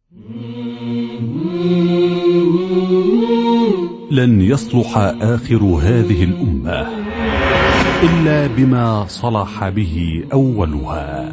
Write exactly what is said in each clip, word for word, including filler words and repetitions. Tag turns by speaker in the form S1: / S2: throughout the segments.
S1: لن يصلح آخر هذه الأمة إلا بما صلح به أولها.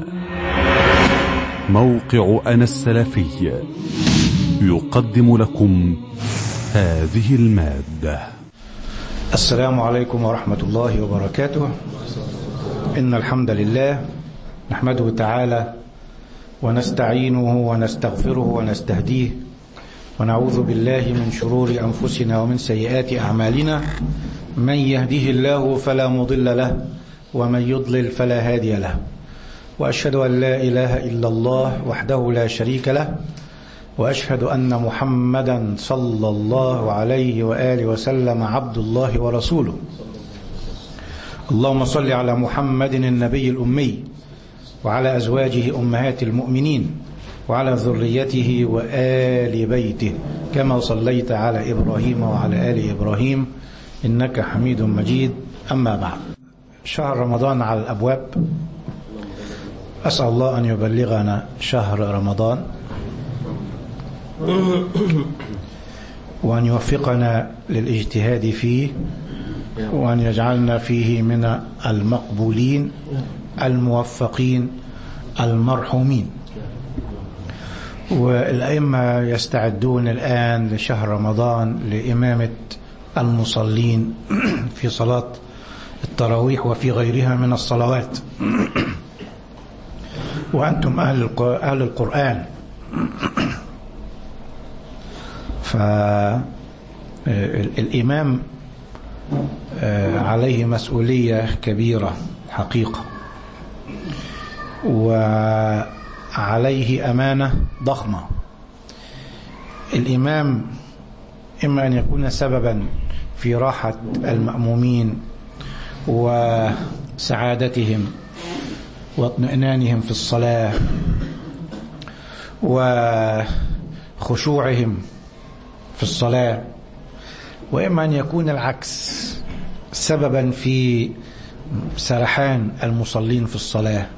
S1: موقع أنا السلفي يقدم لكم هذه المادة.
S2: السلام عليكم ورحمة الله وبركاته. إن الحمد لله نحمده تعالى ونستعينه ونستغفره ونستهديه ونعوذ بالله من شرور أنفسنا ومن سيئات أعمالنا. من يهده الله فلا مضل له ومن يضلل فلا هادي له، وأشهد أن لا إله إلا الله وحده لا شريك له، وأشهد أن محمدا صلى الله عليه وآله وسلم عبد الله ورسوله. اللهم صل على محمد النبي الأمي وعلى أزواجه أمهات المؤمنين وعلى ذريته وآل بيته كما صليت على إبراهيم وعلى آل إبراهيم إنك حميد مجيد. أما بعد، شهر رمضان على الأبواب. أسأل الله أن يبلغنا شهر رمضان وأن يوفقنا للاجتهاد فيه، وأن يجعلنا فيه من المقبولين الموفقين المرحومين. والأئمة يستعدون الآن لشهر رمضان لإمامة المصلين في صلاة التراويح وفي غيرها من الصلوات، وأنتم أهل أهل القرآن، فالإمام عليه مسؤولية كبيرة حقيقة، وعليه أمانة ضخمة. الإمام إما أن يكون سببا في راحة المأمومين وسعادتهم واطمئنانهم في الصلاة وخشوعهم في الصلاة، وإما أن يكون العكس، سببا في سرحان المصلين في الصلاة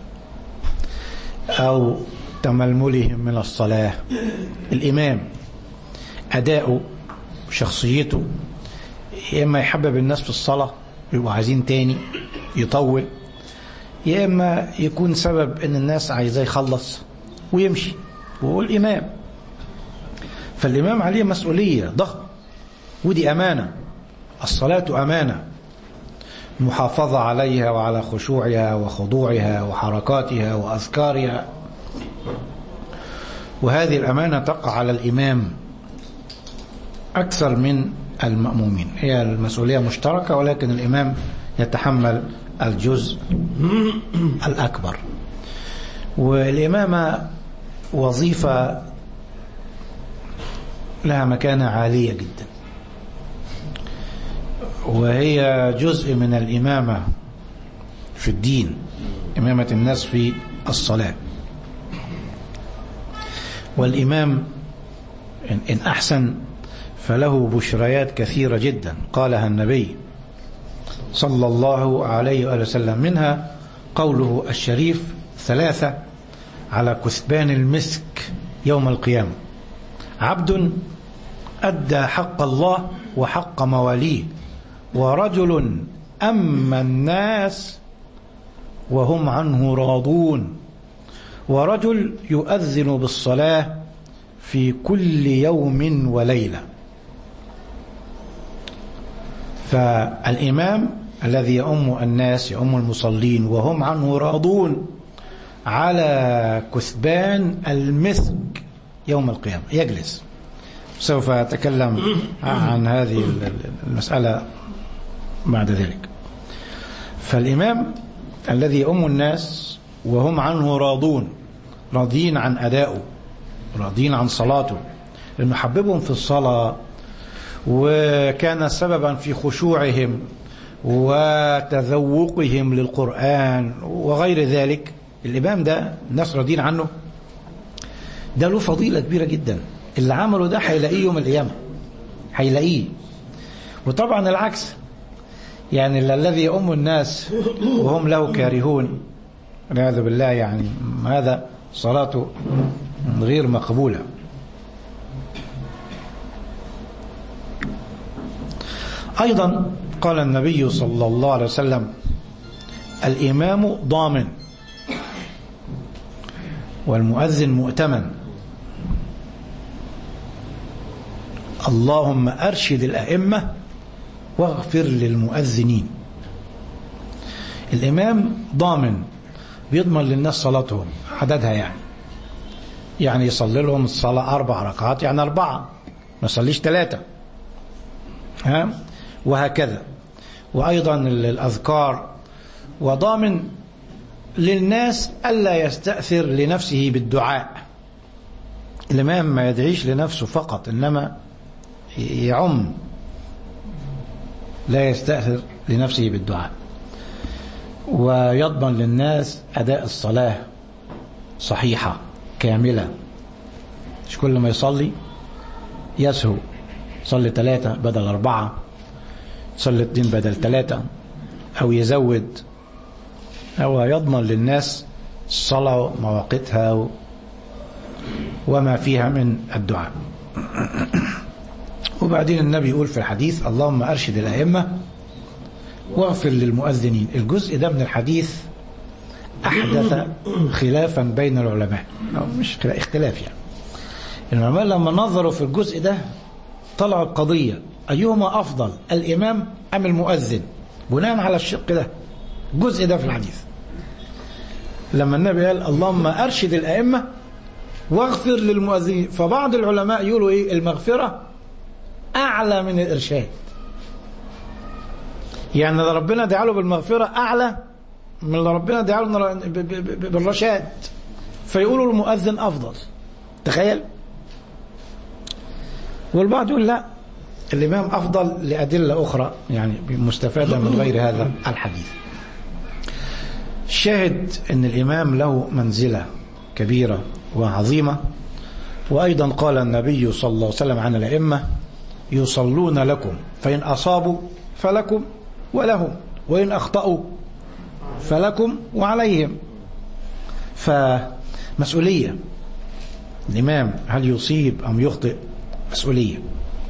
S2: أو تململهم من الصلاة. الإمام أداؤه وشخصيته يا إما يحبب الناس في الصلاة يبقوا عايزين تاني يطول، يا إما يكون سبب إن الناس عايزاه يخلص ويمشي، وهو الإمام. فالإمام عليه مسؤولية ضخمة، ودي أمانة. الصلاة أمانة، المحافظة عليها وعلى خشوعها وخضوعها وحركاتها وأذكارها، وهذه الأمانة تقع على الإمام أكثر من المأمومين. هي المسؤولية مشتركة، ولكن الإمام يتحمل الجزء الأكبر. والإمامة وظيفة لها مكانة عالية جدا، وهي جزء من الإمامة في الدين، إمامة الناس في الصلاة. والإمام إن أحسن فله بشريات كثيرة جدا قالها النبي صلى الله عليه وآله وسلم، منها قوله الشريف: ثلاثة على كثبان المسك يوم القيامة: عبد أدى حق الله وحق مواليه، ورجل أما الناس وهم عنه راضون، ورجل يؤذن بالصلاة في كل يوم وليلة. فالإمام الذي يؤم الناس، يؤم المصلين وهم عنه راضون، على كثبان المسك يوم القيامة يجلس. سوف أتكلم عن هذه المسألة بعد ذلك. فالإمام الذي يؤم الناس وهم عنه راضون، راضين عن أدائه، راضين عن صلاته، لأنه حببهم في الصلاة وكان سببا في خشوعهم وتذوقهم للقرآن وغير ذلك. الإمام ده الناس راضين عنه، ده له فضيلة كبيرة جدا. اللي عمله ده هيلاقيه يوم القيامة، هيلاقيه. وطبعا العكس، يعني الذي يؤم الناس وهم له كارهون والعياذ بالله، يعني هذا صلاته غير مقبولة. أيضا قال النبي صلى الله عليه وسلم: الإمام ضامن والمؤذن مؤتمن. اللهم أرشد الأئمة واغفر للمؤذنين. الإمام ضامن، بيضمن للناس صلاتهم عددها، يعني يعني يصلي لهم الصلاة أربع ركعات، يعني أربعة، ما يصليش ثلاثة، ها، وهكذا. وأيضا الأذكار، وضامن للناس ألا يستأثر لنفسه بالدعاء. الإمام ما يدعيش لنفسه فقط، إنما يعم، لا يستأثر لنفسه بالدعاء. ويضمن للناس أداء الصلاة صحيحة كاملة، مش كل ما يصلي يسهو، صلي ثلاثة بدل أربعة، صلي اثنين بدل ثلاثة، أو يزود. أو يضمن للناس الصلاة مواقتها وما فيها من الدعاء. وبعدين النبي يقول في الحديث: اللهم أرشد الأئمة واغفر للمؤذنين. الجزء ده من الحديث أحدث خلافا بين العلماء، أو مش اختلاف يعني. العلماء لما نظروا في الجزء ده طلعوا القضية: أيهما أفضل، الإمام أم المؤذن؟ بناء على الشق ده، الجزء ده في الحديث، لما النبي قال: اللهم أرشد الأئمة واغفر للمؤذنين، فبعض العلماء يقولوا إيه؟ المغفرة أعلى من الإرشاد، يعني ربنا دعاله بالمغفرة أعلى من اللي ربنا دعاله بالرشاد، فيقولوا المؤذن أفضل. تخيل. والبعض يقول لا، الإمام أفضل لأدلة أخرى يعني مستفادة من غير هذا الحديث. شاهد أن الإمام له منزلة كبيرة وعظيمة. وأيضا قال النبي صلى الله عليه وسلم عن الأئمة: يصلون لكم فإن أصابوا فلكم ولهم، وإن أخطأوا فلكم وعليهم. فمسؤولية الإمام، هل يصيب أم يخطئ؟ مسؤولية.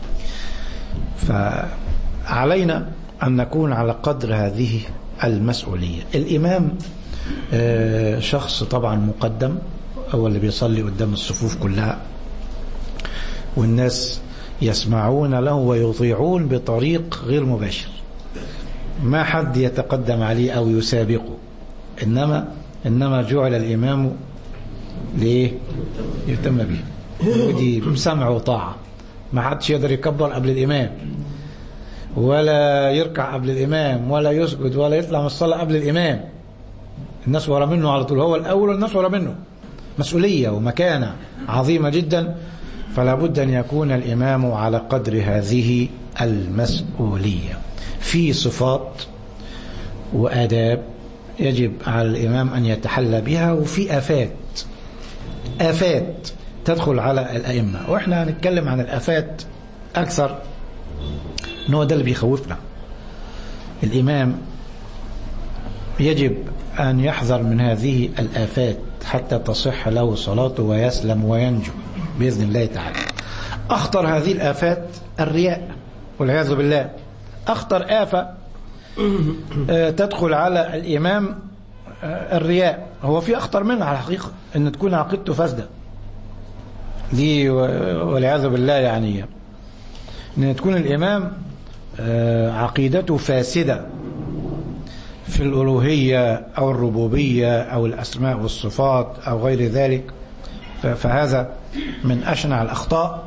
S2: فعلينا أن نكون على قدر هذه المسؤولية. الإمام شخص طبعا مقدم، هو اللي بيصلي قدام الصفوف كلها، والناس يسمعون له ويطيعون بطريق غير مباشر، ما حد يتقدم عليه أو يسابقه، إنما إنما جعل الإمام ليه؟ يهتم به، ودي بسمع وطاعة. ما حدش يقدر يكبر قبل الإمام، ولا يركع قبل الإمام، ولا يسجد، ولا يطلع من الصلاة قبل الإمام. الناس ورا منه على طول، هو الأول والناس ورا منه. مسؤولية ومكانة عظيمة جدا. فلا بد أن يكون الإمام على قدر هذه المسؤولية. في صفات وآداب يجب على الإمام أن يتحلى بها، وفي آفات آفات تدخل على الأئمة. وإحنا هنتكلم عن الآفات أكثر، إنه ده اللي بيخوفنا. الإمام يجب أن يحذر من هذه الآفات حتى تصح له صلاته ويسلم وينجو بإذن الله تعالى. أخطر هذه الآفات الرياء والعياذ بالله. أخطر آفة تدخل على الإمام الرياء. هو في أخطر منها على الحقيقة، أن تكون عقيدته فاسدة دي والعياذ بالله، يعني أن تكون الإمام عقيدته فاسدة في الألوهية أو الربوبية أو الأسماء والصفات أو غير ذلك، فهذا من أشنع الأخطاء،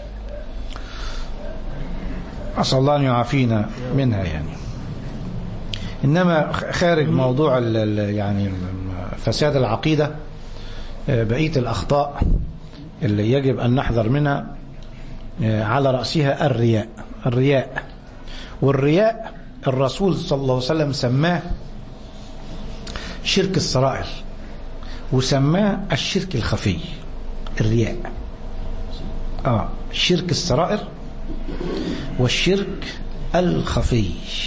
S2: أسأل الله أن يعافينا منها. يعني إنما خارج موضوع يعني فساد العقيدة، بقية الأخطاء اللي يجب أن نحذر منها على رأسها الرياء. الرياء والرياء الرسول صلى الله عليه وسلم سماه شرك السرائر، وسماه الشرك الخفي. الرياء آه شرك السرائر والشرك الخفي.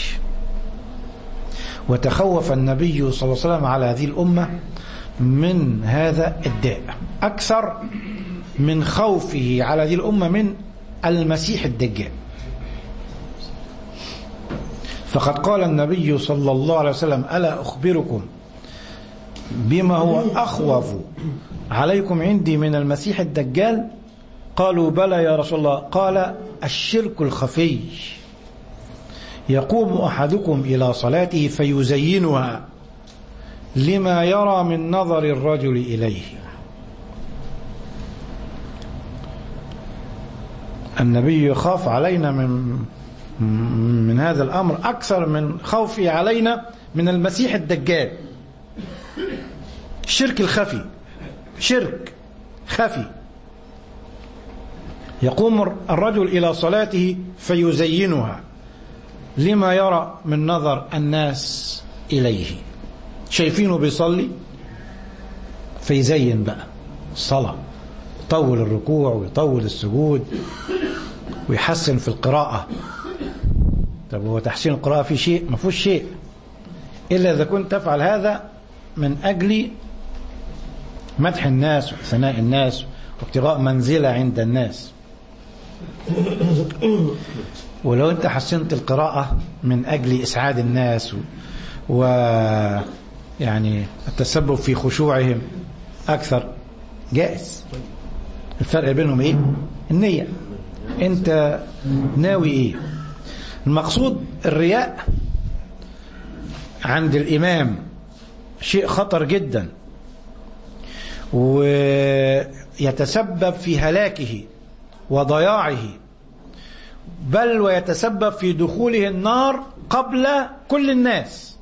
S2: وتخوف النبي صلى الله عليه وسلم على هذه الأمة من هذا الداء أكثر من خوفه على هذه الأمة من المسيح الدجال. فقد قال النبي صلى الله عليه وسلم: ألا أخبركم بما هو أخوف عليكم عندي من المسيح الدجال؟ قالوا: بلى يا رسول الله. قال: الشرك الخفي، يقوم أحدكم إلى صلاته فيزينها لما يرى من نظر الرجل إليه. النبي يخاف علينا من من هذا الأمر أكثر من خوفه علينا من المسيح الدجال. الشرك الخفي، شرك خفي، يقوم الرجل إلى صلاته فيزينها لما يرى من نظر الناس إليه. شايفينه بيصلي فيزين بقى الصلاة، يطول الركوع ويطول السجود ويحسن في القراءة. طب هو تحسين القراءة في شيء؟ ما فيهوش شيء إلا إذا كنت تفعل هذا من أجل مدح الناس وثناء الناس وابتغاء منزلة عند الناس. ولو أنت حسنت القراءة من أجل إسعاد الناس ويعني التسبب في خشوعهم أكثر، جائز. الفرق بينهم إيه؟ النية. أنت ناوي إيه؟ المقصود الرياء عند الإمام شيء خطر جدا، ويتسبب في هلاكه وضياعه، بل ويتسبب في دخوله النار قبل كل الناس.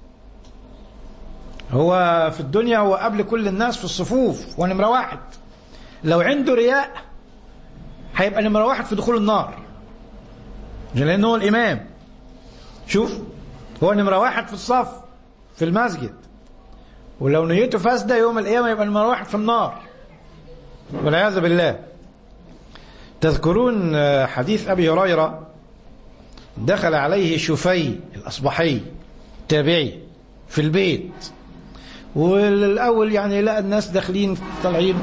S2: هو في الدنيا هو قبل كل الناس في الصفوف ونمرة واحد. لو عنده رياء هيبقى نمرة واحد في دخول النار، لأنه هو الإمام. شوف، هو نمرة واحد في الصف في المسجد، ولو نيته فاسدة يوم القيامة يبقى نمرة واحد في النار والعياذ بالله. تذكرون حديث أبي هريرة دخل عليه شفي الأصبحي تابعي في البيت، والأول يعني لقى الناس داخلين طالعين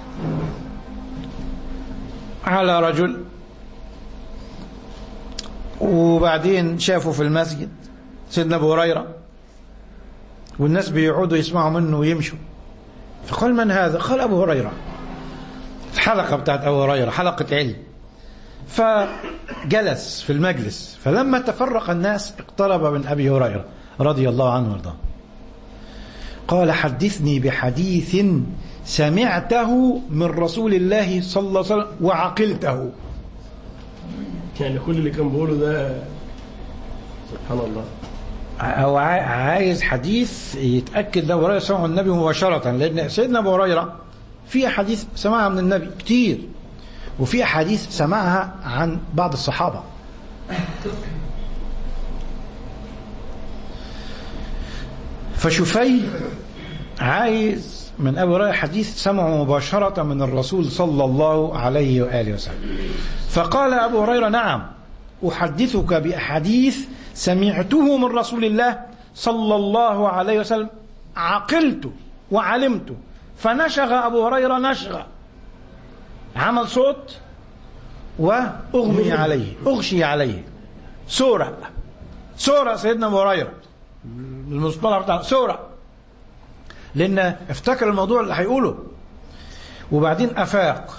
S2: على رجل، وبعدين شافوا في المسجد سيدنا أبو هريرة والناس بيقعدوا يسمعوا منه ويمشوا، فقال: من هذا؟ قال: أبو هريرة. الحلقة بتاعت أبو هريرة حلقة علم. فجلس في المجلس، فلما تفرق الناس اقترب من أبي هريرة رضي الله عنه وارضاه، قال: حدثني بحديث سمعته من رسول الله صلى الله عليه وسلم وعقلته.
S3: يعني كل اللي كان بيقوله ده سبحان الله.
S2: هو عايز حديث يتأكد ده أبو هريرة سمعه النبي مباشرة، لأن سيدنا أبو هريرة في حديث سمعها من النبي كتير، وفي حديث سمعها عن بعض الصحابة. فشفي عايز من أبو هريرة حديث سمعه مباشرة من الرسول صلى الله عليه وآله وسلم. فقال أبو هريرة: نعم، أحدثك بأحاديث سمعته من رسول الله صلى الله عليه وسلم عقلت وعلمت. فنشغ أبو هريرة نشغ، عمل صوت وأغمي عليه، أغشي عليه، سورة سورة سيدنا أبو هريرة، المصطلح بتاع سورة، لأن افتكر الموضوع اللي هيقوله. وبعدين أفاق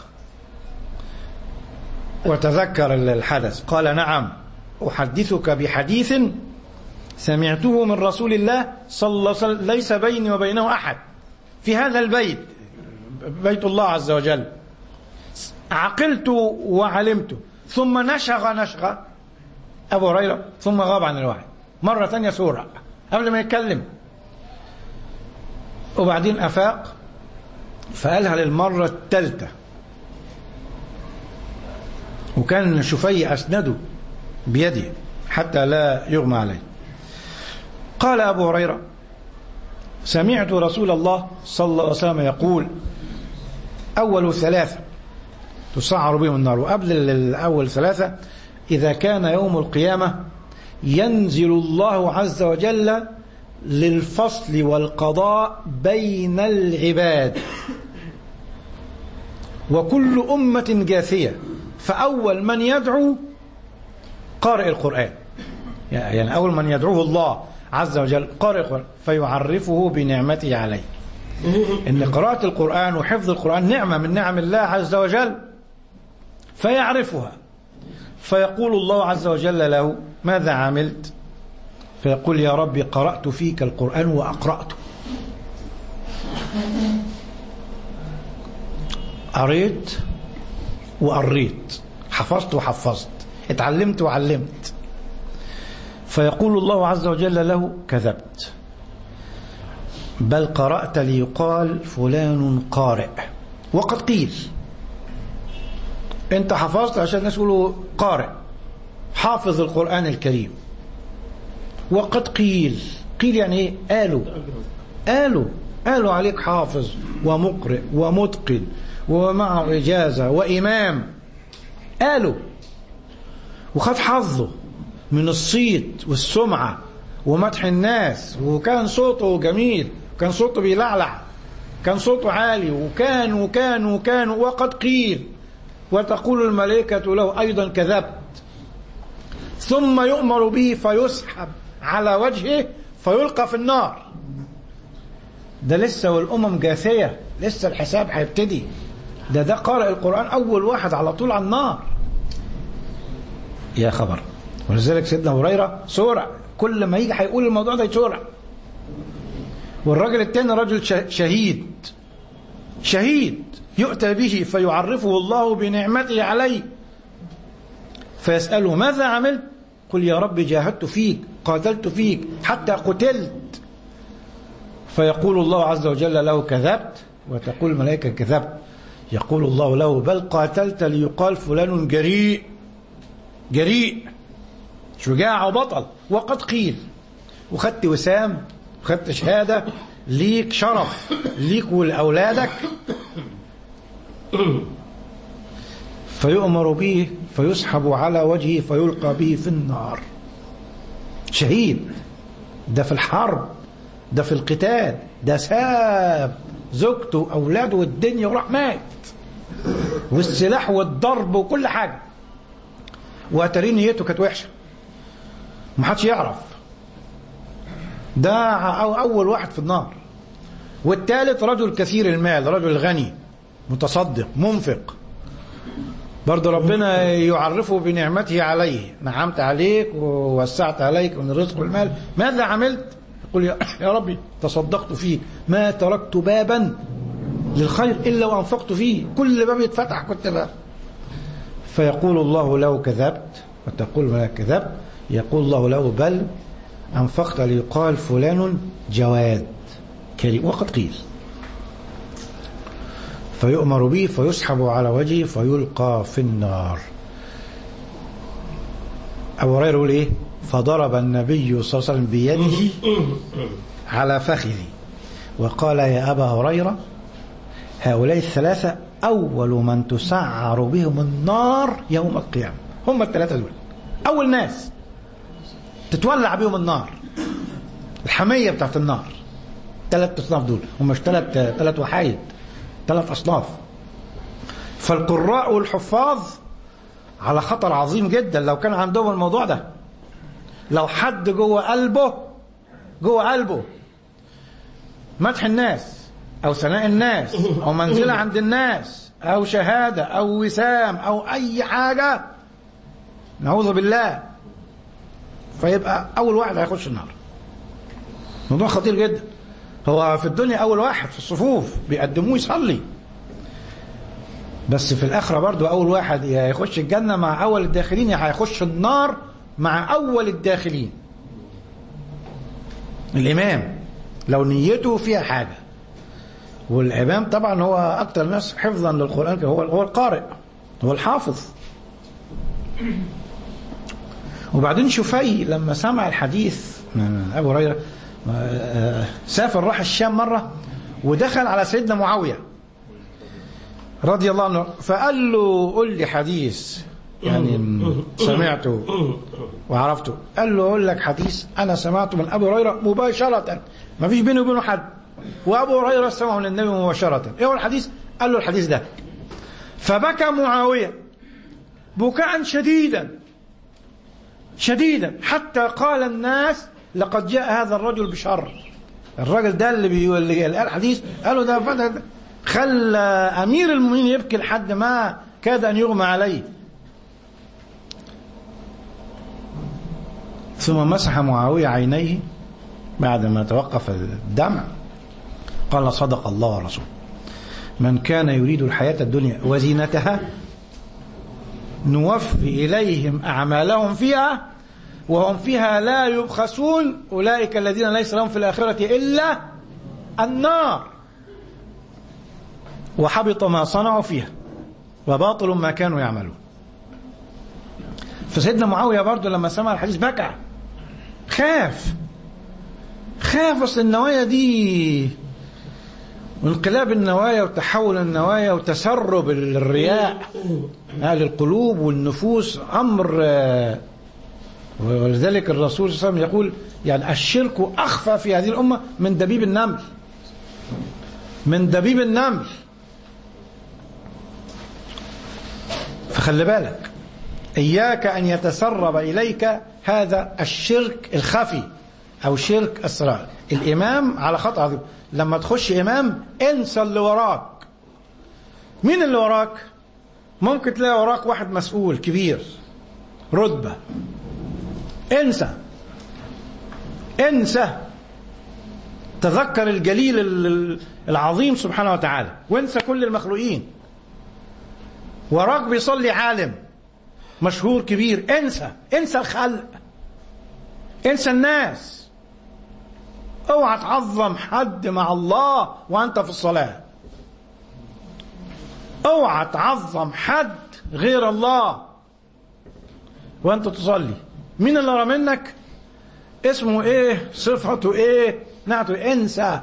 S2: وتذكر الحدث، قال: نعم، أحدثك بحديث سمعته من رسول الله صلى الله عليه وسلم ليس بيني وبينه أحد في هذا البيت، بيت الله عز وجل، عقلت وعلمت. ثم نشغ نشغ أبو هريرة ثم غاب عن الوعي مرة ثانية سورة قبل ما يتكلم، وبعدين أفاق فقالها للمرة الثالثة، وكان شفي أسنده بيده حتى لا يغمى عليه. قال أبو هريرة: سمعت رسول الله صلى الله عليه وسلم يقول: أول ثلاثة تسعر بهم النار. وقبل الأول ثلاثة: إذا كان يوم القيامة ينزل الله عز وجل للفصل والقضاء بين العباد، وكل أمة جاثية، فأول من يدعو قارئ القرآن، يعني أول من يدعوه الله عز وجل قارئ فيعرفه بنعمته عليه. إن قراءة القرآن وحفظ القرآن نعمة من نعم الله عز وجل، فيعرفها، فيقول الله عز وجل له: ماذا عملت؟ فيقول: يا ربي قرأت فيك القرآن وأقرأته. قريت وقريت، حفظت وحفظت، اتعلمت وعلمت. فيقول الله عز وجل له: كذبت، بل قرأت ليقال فلان قارئ. وقد قيل انت حفظت عشان الناس يقولوا قارئ، حافظ القرآن الكريم. وقد قيل، قيل يعني ايه؟ قالوا قالوا قالوا عليك حافظ ومقرئ ومتقن ومعه إجازة وإمام. قالوا، وخد حظه من الصيت والسمعة ومدح الناس، وكان صوته جميل، كان صوته بيلعلع، كان صوته عالي، وكان وكان وكان وقد قيل. وتقول الملائكة له أيضا: كذبت. ثم يؤمر به فيسحب على وجهه فيلقى في النار. ده لسه والأمم جاثية، لسه الحساب هيبتدي. ده ده قارئ القرآن أول واحد على طول على النار. يا خبر. ولذلك سيدنا هريرة سورة، كل ما يجي هيقول الموضوع ده يسورة. والراجل التاني رجل شهيد، شهيد يؤتى به فيعرفه الله بنعمته عليه، فيسأله: ماذا عملت؟ قل: يا رب جاهدت فيك، قاتلت فيك حتى قتلت. فيقول الله عز وجل له: كذبت. وتقول الملائكة: كذبت. يقول الله له: بل قاتلت ليقال فلان جريء، جريء، شجاع وبطل. وقد قيل، وخدت وسام، وخدت شهادة، ليك شرف، ليك ولأولادك. فيؤمر به فيسحب على وجهه فيلقى به في النار. شهيد، ده في الحرب، ده في القتال، ده ساب زوجته وأولاده والدنيا وراح مات، والسلاح والضرب وكل حاجة، وأتري نيته كانت وحشة، محدش يعرف. ده أول واحد في النار. والثالث رجل كثير المال، رجل غني متصدق منفق، برضه ربنا يعرفه بنعمته عليه: نعمت عليك ووسعت عليك من الرزق والمال، ماذا عملت؟ يقول: يا ربي تصدقت فيه، ما تركت بابا للخير إلا وأنفقت فيه، كل باب يتفتح كنت باب. فيقول الله له: كذبت. وتقول ما كذبت. يقول الله له: بل أنفقت ليقال فلان جواد كريم. وقد قيل. فيؤمر به فيسحب على وجهه فيلقى في النار. أبو هريرة يقول إيه؟ فضرب النبي صلى الله عليه وسلم بيده على فخذي وقال: يا أبا هريرة، هؤلاء الثلاثة أول من تسعر بهم النار يوم القيامة. هم الثلاثة دول أول ناس تتولع بهم النار، الحمية بتاعت النار. ثلاث أصناف دول، هم مش ثلاث ثلاث وحايد، ثلاث أصناف. فالقراء والحفاظ على خطر عظيم جدا لو كان عندهم الموضوع ده. لو حد جوه قلبه جوه قلبه مدح الناس أو ثناء الناس أو منزلة عند الناس أو شهادة أو وسام أو أي حاجة، نعوذ بالله، فيبقى أول واحد هيخش النار. موضوع خطير جدا. هو في الدنيا أول واحد في الصفوف بيقدموه يصلي، بس في الآخرة برضو أول واحد هيخش الجنة مع أول الداخلين، يا هيخش النار مع أول الداخلين. الإمام لو نيته فيها حاجة، والإمام طبعا هو أكتر الناس حفظا للقرآن، هو هو القارئ، هو الحافظ. وبعدين شفي لما سمع الحديث من أبو هريرة سافر راح الشام مرة ودخل على سيدنا معاوية رضي الله عنه، فقال له: قل لي حديث يعني سمعته وعرفته. قال له: أقول لك حديث أنا سمعته من أبو هريرة مباشرة، ما فيش بينه وبينه حد، وأبو هريرة سمعه من النبي مباشرة. إيه هو الحديث؟ قال له: الحديث ده. فبكى معاوية بكاء شديدا شديدا حتى قال الناس لقد جاء هذا الرجل بشر. الراجل ده اللي بيقول الحديث قالوا ده فتح خلى أمير المؤمنين يبكي لحد ما كاد أن يغمى عليه. ثم مسح معاوية عينيه بعد ما توقف الدمع قال صدق الله ورسوله من كان يريد الحياة الدنيا وزينتها نوفي إليهم أعمالهم فيها وهم فيها لا يبخسون أولئك الذين ليس لهم في الآخرة إلا النار وحبط ما صنعوا فيها وباطل ما كانوا يعملون. فسيدنا معاوية برضو لما سمع الحديث بكى، خاف خاف أصل النوايا دي وانقلاب النوايا وتحول النوايا وتسرب الرياء أهل القلوب والنفوس أمر. ولذلك الرسول صلى الله عليه وسلم يقول يعني الشرك أخفى في هذه الأمة من دبيب النمل، من دبيب النمل. فخلي بالك إياك أن يتسرب إليك هذا الشرك الخفي أو شرك السرار. الإمام على خطأ عظيم، لما تخش إمام انسى اللي وراك. مين اللي وراك؟ ممكن تلاقي وراك واحد مسؤول كبير رتبة، انسى انسى تذكر الجليل العظيم سبحانه وتعالى وانسى كل المخلوقين. وراك بيصلي عالم مشهور كبير، انسى انسى الخلق، انسى الناس. اوعى تعظم حد مع الله وانت في الصلاة، اوعى تعظم حد غير الله وانت تصلي. مين اللي ورا منك؟ اسمه ايه؟ صفته ايه؟ نعته إيه؟ انسى.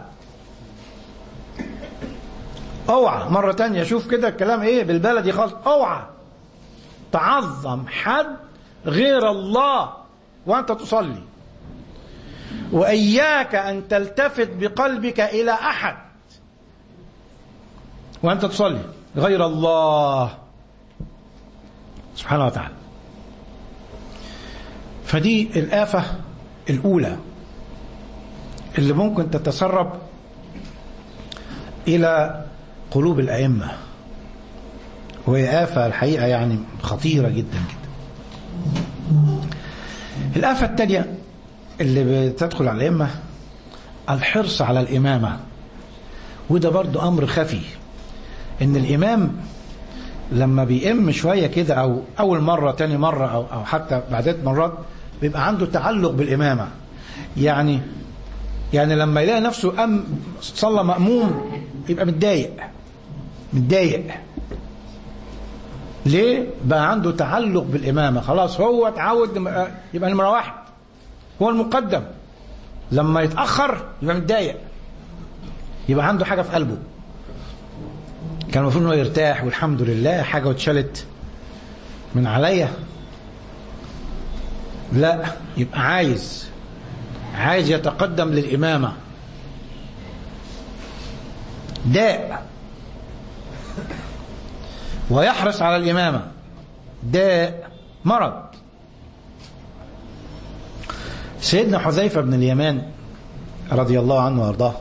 S2: اوعى مرة تانية شوف كده الكلام ايه بالبلدي خالص، اوعى تعظم حد غير الله وانت تصلي. وإياك أن تلتفت بقلبك إلى أحد وأنت تصلي غير الله سبحانه وتعالى. فدي الآفة الأولى اللي ممكن تتسرب إلى قلوب الأئمة، وهي آفة الحقيقة يعني خطيرة جدا جدا. الآفة الثانية اللي بتدخل على الأئمة الحرص على الإمامة، وده برضو أمر خفي. إن الإمام لما بيئم شوية كده أو أول مرة تاني مرة أو, أو حتى بعدات مرات بيبقى عنده تعلق بالإمامة. يعني يعني لما يلاقي نفسه أم صلى مأموم يبقى متضايق متضايق ليه؟ بقى عنده تعلق بالإمامة، خلاص هو اتعود يبقى نمرة واحد، هو المقدم. لما يتأخر يبقى متضايق، يبقى عنده حاجة في قلبه. كان المفروض انه يرتاح والحمد لله حاجة واتشالت من عليا، لا، يبقى عايز عايز يتقدم للإمامة. داء. ويحرص على الإمامة، داء مرض. سيدنا حذيفة بن اليمان رضي الله عنه وارضاه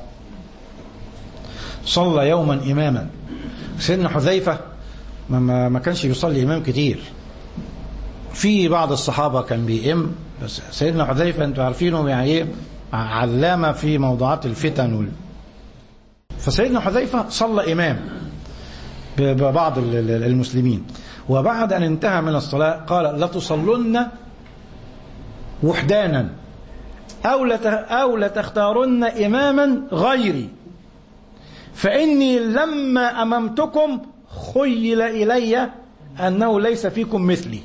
S2: صلى يوما إماما. سيدنا حذيفة ما ما كانش بيصلي إمام كتير، في بعض الصحابة كان بيئم، بس سيدنا حذيفة انتوا عارفينه يعني ايه، علامة في موضوعات الفتن وال... فسيدنا حذيفة صلى إمام ببعض المسلمين، وبعد أن انتهى من الصلاة قال لتصلن وحدانا أو لتختارن إماما غيري فإني لما أممتكم خيل إلي أنه ليس فيكم مثلي.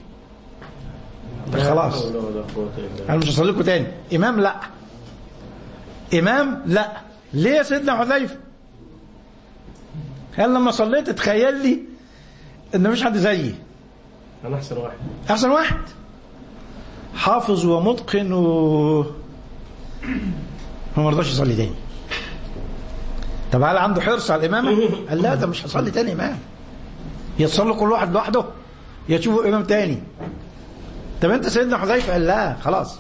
S2: خلاص أنا مش هصلي لكم تاني إمام، لا إمام لا. ليه يا سيدنا حذيفة؟ قال لما صليت تخيل لي ان مفيش حد زيي،
S3: انا احسن واحد
S2: احسن واحد حافظ ومتقن و ما رضاش يصلي تاني. طب هل عنده حرص على الامامه؟ قال لا، ده مش هصلي تاني امام، يتصلي كل واحد لوحده يشوفوا امام تاني. طب انت سيدنا حذيفة قال لا خلاص.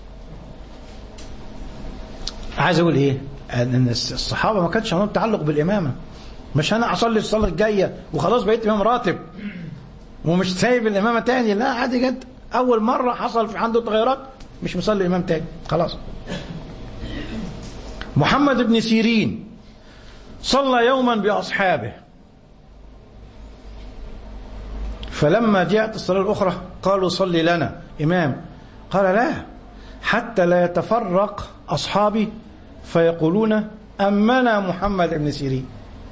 S2: عايز اقول ايه؟ ان الصحابة ما كانش عندهم تعلق بالامامة. مش انا اصلي الصلاة الجاية وخلاص بقيت امام راتب ومش سايب الامامة تاني، لا عادي جدا، اول مرة حصل في عنده تغيرات مش مصلي امام تاني خلاص. محمد بن سيرين صلى يوما باصحابه، فلما جاءت الصلاة الأخرى قالوا صلي لنا إمام، قال لا حتى لا يتفرق أصحابي فيقولون أمنا محمد بن سيرين،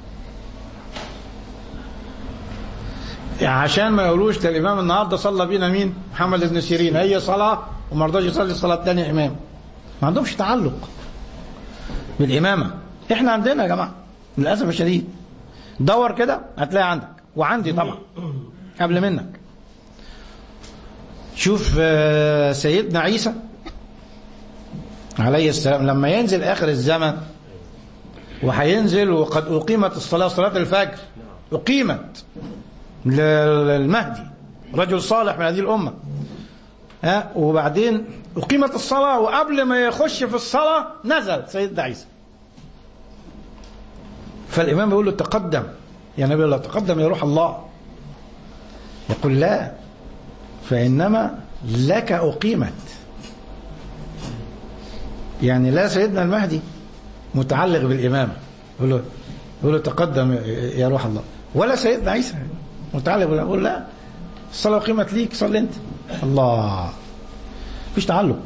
S2: يعني عشان ما يقولوش ده الإمام النهاردة صلى بينا مين؟ محمد بن سيرين، هي صلاة وما رضاش يصلي الصلاة الثانية إمام. ما عندهمش تعلق بالإمامة. إحنا عندنا يا جماعة للأسف الشديد، دور كده هتلاقي عندك وعندي طبعا قبل منك. شوف سيدنا عيسى عليه السلام لما ينزل آخر الزمن وهينزل وقد أقيمت الصلاة، صلاة الفجر أقيمت للمهدي رجل صالح من هذه الأمة، ها، وبعدين أقيمت الصلاة وقبل ما يخش في الصلاة نزل سيدنا عيسى، فالإمام بيقول له تقدم يا نبي الله، تقدم يا روح الله. يقول لا، فإنما لك أقيمت، يعني لا سيدنا المهدي متعلق بالإمامة، يقول له, يقول له تقدم يا روح الله، ولا سيدنا عيسى متعلق بالإمامة، يقول لا الصلاة أقيمت ليك صلي أنت. الله، مفيش تعلق.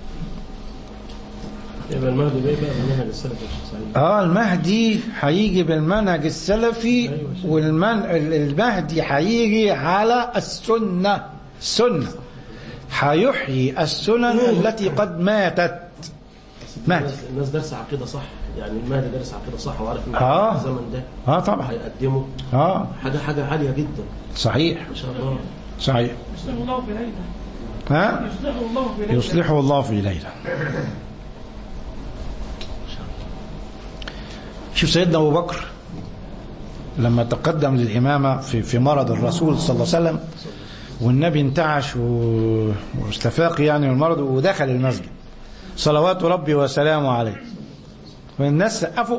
S3: يبقى المهدي بقى بالمنهج السلفي.
S2: اه المهدي هيجي بالمنهج السلفي، والمن المهدي هيجي على السنة، السنة هيحيي السنن التي قد ماتت. مهدي
S3: الناس درس عقيدة صح، يعني المهدي درس عقيدة صح وعارف ان
S2: آه.
S3: الزمن ده
S2: اه طبعا
S3: هيقدمه
S2: اه
S3: حاجة حاجة عالية جدا.
S2: صحيح
S3: ما شاء الله.
S2: صحيح.
S4: يصلح الله في ليلة.
S2: ها
S4: يصلح الله في ليلة.
S2: يصلحه الله في ليلة. شوف سيدنا أبو بكر لما تقدم للإمامة في في مرض الرسول صلى الله عليه وسلم، والنبي انتعش واستفاق يعني من المرض ودخل المسجد صلوات ربي وسلامه عليه، والناس سقفوا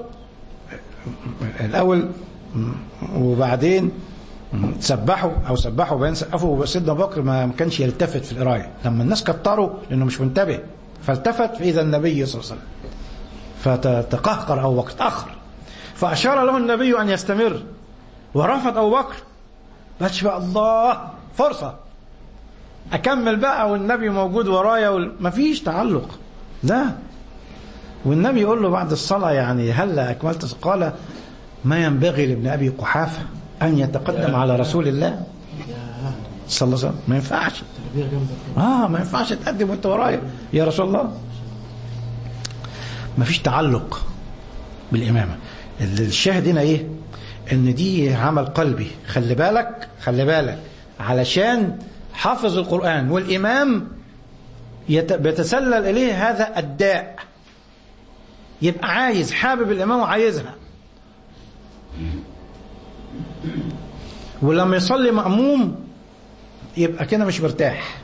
S2: الأول وبعدين سبحوا أو سبحوا وبعدين سقفوا، وسيدنا أبو بكر ما كانش يلتفت في القراية، لما الناس كتروا لأنه مش منتبه فالتفت فإذا النبي صلى الله عليه وسلم، فتقهقر أبو بكر تأخر، فأشار له النبي أن يستمر ورفض أبو بكر. بس بقى الله فرصة أكمل بقى والنبي موجود ورايا، مفيش تعلق لا. والنبي يقول له بعد الصلاة يعني هل أكملت؟ قال ما ينبغي لابن أبي قحافة أن يتقدم على رسول الله صلى الله عليه وسلم، ما ينفعش آه ما ينفعش تقدم وانت ورايا يا رسول الله. مفيش تعلق بالإمامة. الشاهد هنا ايه؟ ان دي عمل قلبي، خلي بالك خلي بالك علشان حافظ القرآن والإمام بيتسلل إليه هذا الداء، يبقى عايز حابب الإمام وعايزها، ولما يصلي مأموم يبقى كده مش مرتاح.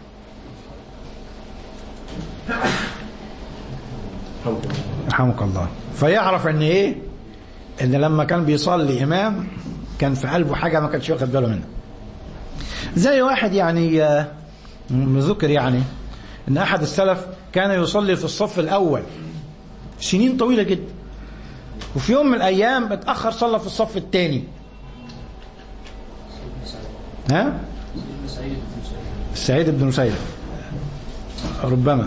S2: رحمك الله. فيعرف ان ايه؟ ان لما كان بيصلي امام كان في قلبه حاجه ما كانش واخد باله منها. زي واحد يعني ذكر يعني ان احد السلف كان يصلي في الصف الاول سنين طويله جدا، وفي يوم من الايام اتاخر صلى في الصف الثاني. ها؟ سعيد بن مسيب ربما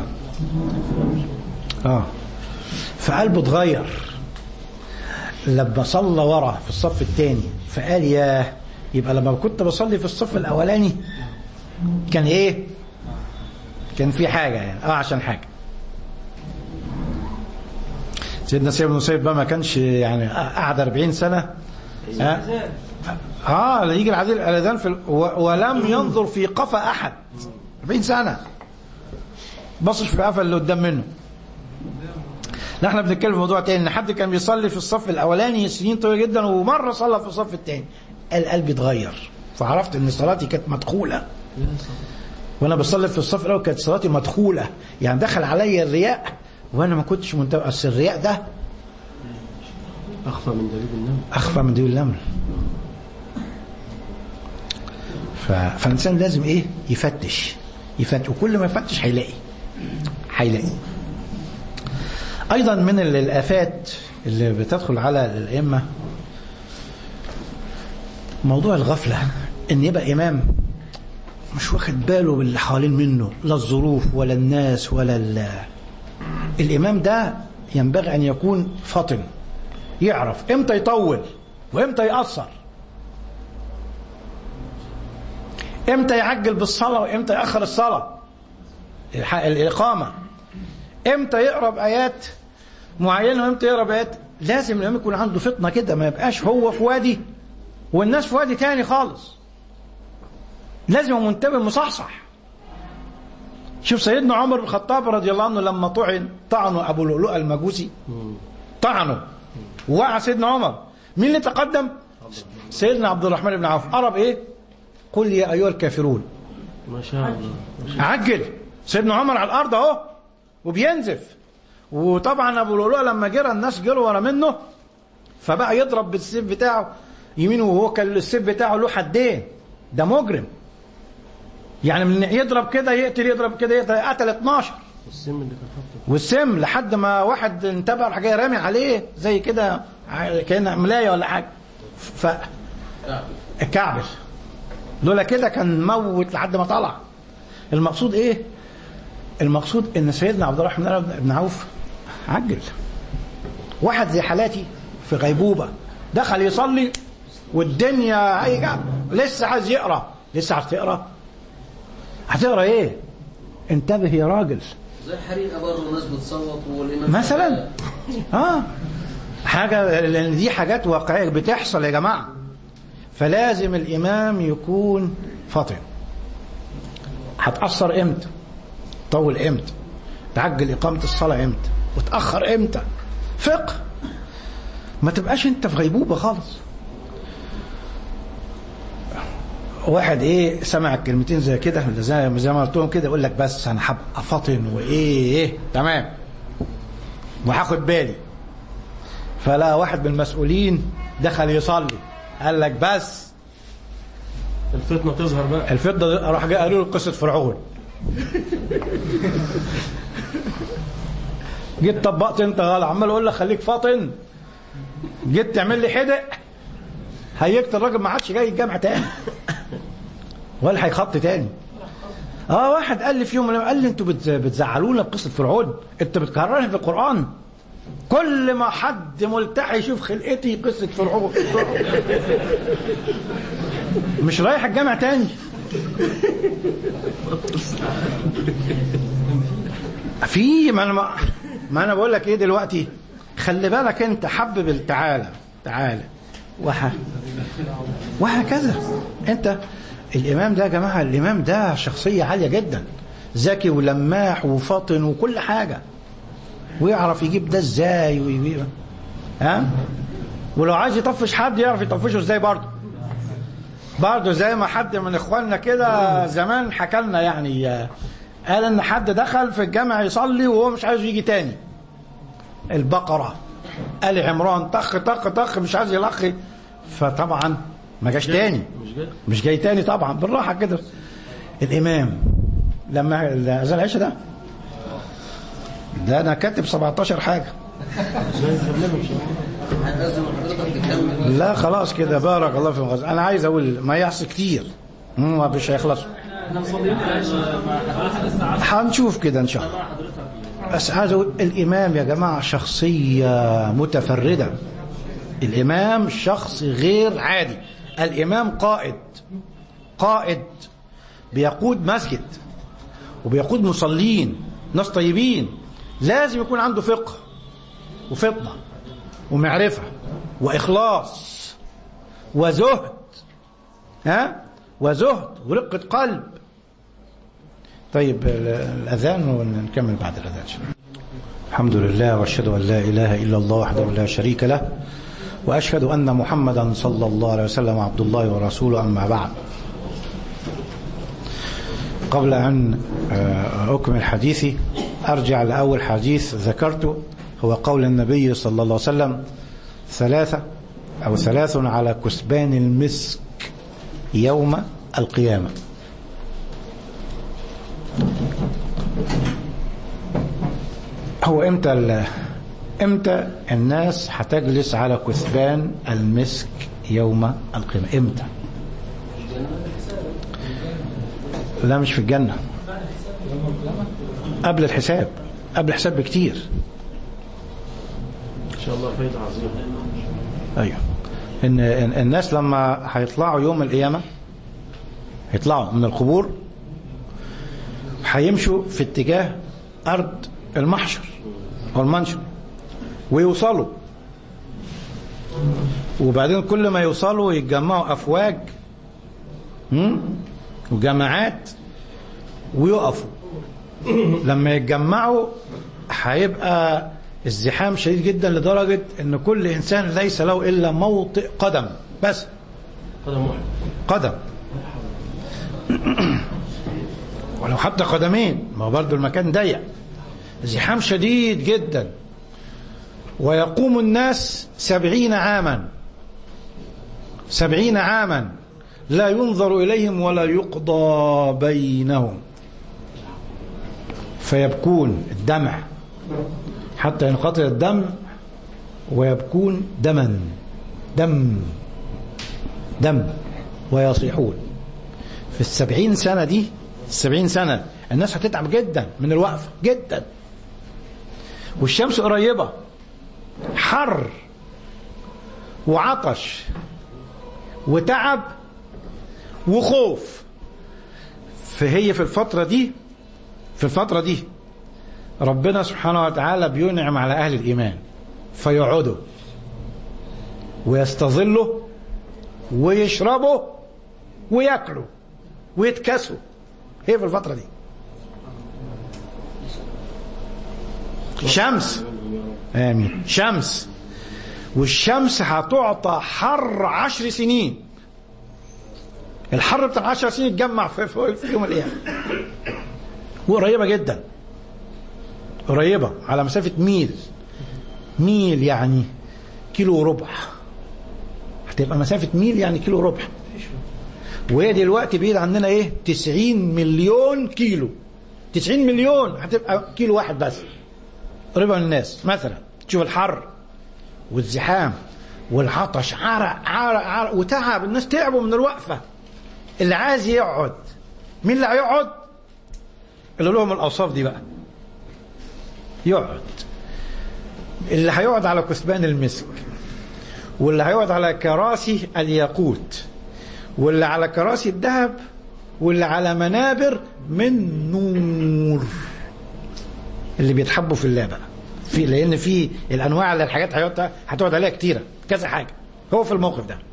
S2: اه فقلبه اتغير لما صلى ورا في الصف الثاني، فقال ياه، يبقى لما كنت بصلي في الصف الاولاني كان ايه؟ كان في حاجه يعني اه عشان حاجه. سيدنا سعيد بن مسيب بقى ما كانش يعني قعد أربعين سنه اه, آه يجي العديل الاذان في ولم ينظر في قفا احد أربعين سنه، بصش في قفا اللي قدام منه. لا احنا بنتكلم في موضوع تاني، ان حد كان بيصلي في الصف الاولاني سنين طويله جدا ومره صلى في الصف الثاني، القلب اتغير، فعرفت ان صلاتي كانت مدخوله وانا بصلي في الصف الاول كانت صلاتي مدخوله، يعني دخل عليا الرياء وانا ما كنتش منتبه. اصل الرياء ده
S3: اخفى من دبيب النمل،
S2: اخفى من دبيب النمل. ف... فالانسان لازم ايه؟ يفتش يفتش، وكل ما يفتش هيلاقي هيلاقي. ايضا من الافات اللي بتدخل على الائمه موضوع الغفله، ان يبقى امام مش واخد باله باللي حوالين منه، لا الظروف ولا الناس ولا ال... الامام ده ينبغي ان يكون فطن، يعرف امتى يطول وامتى يقصر، امتى يعجل بالصلاه وامتى ياخر الصلاه، الاقامه، امتى يقرا بايات معينه وامتى يقرا بايات. لازم الامام يكون عنده فطنه كده، ما يبقاش هو في وادي والناس في وادي تاني خالص. لازم منتبه مصحصح. شوف سيدنا عمر بن الخطاب رضي الله عنه لما طعن طعنوا ابو لؤلؤ المجوسي، طعنوا ووقع سيدنا عمر، مين اللي تقدم؟ سيدنا عبد الرحمن بن عوف. قرب ايه؟ قل يا ايها الكافرون.
S3: ما شاء الله.
S2: عجل سيدنا عمر على الارض اهو وبينزف. وطبعا ابو لؤلؤ لما جرى الناس جروا ورا منه، فبقى يضرب بالسيف بتاعه يمينه، وهو كان السيف بتاعه له حدين، ده مجرم يعني، من يضرب كده يقتل، يضرب كده يقتل، قتل اتناشر.
S3: والسم اللي كان حاطه،
S2: والسم لحد ما واحد انتبه راح جاي رامي عليه زي كده كأنها ملايه ولا حاجه، ف الكعبل لولا كده كان موت لحد ما طلع. المقصود ايه؟ المقصود ان سيدنا عبد الرحمن بن عوف عجل. واحد زي حالاتي في غيبوبه دخل يصلي والدنيا هيجع، لسه عايز يقرا، لسه عايز تقرا، هتقرا ايه؟ انتبه يا راجل.
S5: زي حريقه برضه الناس بتصوت والامام
S2: مثلا اه حاجه، لان دي حاجات واقعيه بتحصل يا جماعه. فلازم الامام يكون فطن. هتأثر امتى؟ طول امتى؟ تعجل اقامه الصلاه امتى؟ وتأخر امتى؟ فقه. ما تبقاش انت في غيبوبه خالص. واحد ايه سمع الكلمتين زي كده زي زي ما قلت لهم كده، يقول لك بس انا هبقى فاطن وايه ايه تمام وهاخد بالي. فلا واحد من المسؤولين دخل يصلي قال لك بس
S3: الفتنه تظهر بقى.
S2: الفتنه راح جاي قالوا له قصه فرعون. جيت طبقت انت غلط، عمال اقول لك خليك فاطن، جيت تعمل لي حدق، هيكت الراجل ما عادش جاي الجامعه تاني ولا هيخط تاني. اه واحد قال لي في يوم قال لي انتوا بتزعلونا بقصه فرعون، انت بتكررها في القران، كل ما حد ملتحي يشوف خلقتي قصه فرعون. مش رايح الجامعه تاني. في ما انا ما انا بقول لك ايه دلوقتي، خلي بالك انت، حبب تعالى تعالى وح وهكذا. انت الامام ده يا جماعه، الامام ده شخصيه عاليه جدا، ذكي ولماح وفاطن وكل حاجه، ويعرف يجيب ده ازاي ويجيب ها، ولو عايز يطفش حد يعرف يطفشه ازاي برضه. برضه زي ما حد من اخواننا كده زمان حكى لنا يعني، قال ان حد دخل في الجامع يصلي وهو مش عايز يجي تاني، البقره آل عمران طخ طخ طخ مش عايز يلخي، فطبعا ما جاش تاني، مش جاي تاني طبعا، بالراحه كده. الامام لما اذان العشاء ده ده انا كاتب سبعتاشر حاجه. لا خلاص كده، بارك الله في الغزل. انا عايز اقول ما يحصل كتير ما مش هيخلصوا، هنشوف كده ان شاء الله. بس عايز اقول الامام يا جماعه شخصيه متفرده. الامام شخص غير عادي. الامام قائد، قائد بيقود مسجد وبيقود مصلين ناس طيبين. لازم يكون عنده فقه وفطنه ومعرفه واخلاص وزهد، ها، وزهد ورقه قلب. طيب الاذان ونكمل بعد الاذان. الحمد لله واشهد ان لا اله الا الله وحده لا شريك له، واشهد ان محمدا صلى الله عليه وسلم عبد الله ورسوله. اما بعد، قبل أن أكمل حديثي أرجع لأول حديث ذكرته، هو قول النبي صلى الله عليه وسلم: ثلاثة أو ثلاث على كسبان المسك يوم القيامة. هو إمتى إمتى الناس هتجلس على كسبان المسك يوم القيامة؟ إمتى؟ لا، مش في الجنة، قبل الحساب، قبل الحساب بكتير.
S3: ان شاء الله فايدة عظيمة.
S2: ايوه، ان الناس لما هيطلعوا يوم القيامة، هيطلعوا من القبور، هيمشوا في اتجاه ارض المحشر او المنشر ويوصلوا، وبعدين كل ما يوصلوا يتجمعوا افواج وجماعات ويقفوا. لما يتجمعوا هيبقى الزحام شديد جدا لدرجة ان كل انسان ليس له الا موطئ قدم بس،
S3: قدم واحد،
S2: قدم ولو حتى قدمين، ما هو برضه المكان ضيق، زحام شديد جدا. ويقوم الناس سبعين عاما سبعين عاما لا ينظر إليهم ولا يقضى بينهم، فيبكون الدمع حتى ينقطع الدم، ويبكون دما دم دم ويصيحون. في السبعين سنة دي، السبعين سنة الناس هتتعب جدا من الوقفة جدا، والشمس قريبة، حر وعطش وتعب وخوف. فهي في الفترة دي في الفترة دي ربنا سبحانه وتعالى بينعم على أهل الإيمان، فيقعدوا ويستظلوا ويشربوا ويأكلوا ويتكسوا. هي في الفترة دي شمس، آمين، شمس، والشمس هتعطى حر عشر سنين. الحر بتاع عشر سنين يتجمع في, في يوم القيامة، وقريبة جدا، قريبة على مسافة ميل ميل يعني كيلو وربع، هتبقى مسافة ميل يعني كيلو وربع. وهي دلوقتي بعيد عننا ايه؟ تسعين مليون كيلو، تسعين مليون، هتبقى كيلو واحد بس قريبة من الناس. مثلا تشوف الحر والزحام والعطش، عرق عرق عرق وتعب، الناس تعبوا من الوقفة. اللي عايز يقعد، مين اللي هيقعد؟ اللي لهم الأوصاف دي بقى يقعد. اللي هيقعد على كثبان المسك، واللي هيقعد على كراسي الياقوت، واللي على كراسي الذهب، واللي على منابر من نور، اللي بيتحبوا في الله بقى، في لأن في الأنواع اللي الحاجات هتقعد عليها كتيرة، كذا حاجة. هو في الموقف ده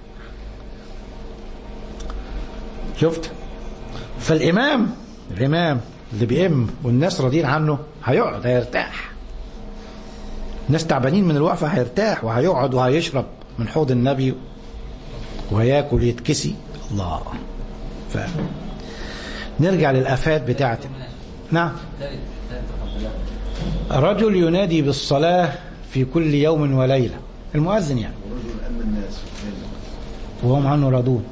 S2: شفت؟ فالإمام الإمام اللي بيئم والناس راضين عنه هيقعد، هيرتاح. الناس تعبانين من الوقفة، هيرتاح وهيقعد وهيشرب من حوض النبي وهياكل يتكسي. الله. ف نرجع للآفات بتاعته. نعم. رجل ينادي بالصلاة في كل يوم وليلة، المؤذن يعني، وهم عنه راضون.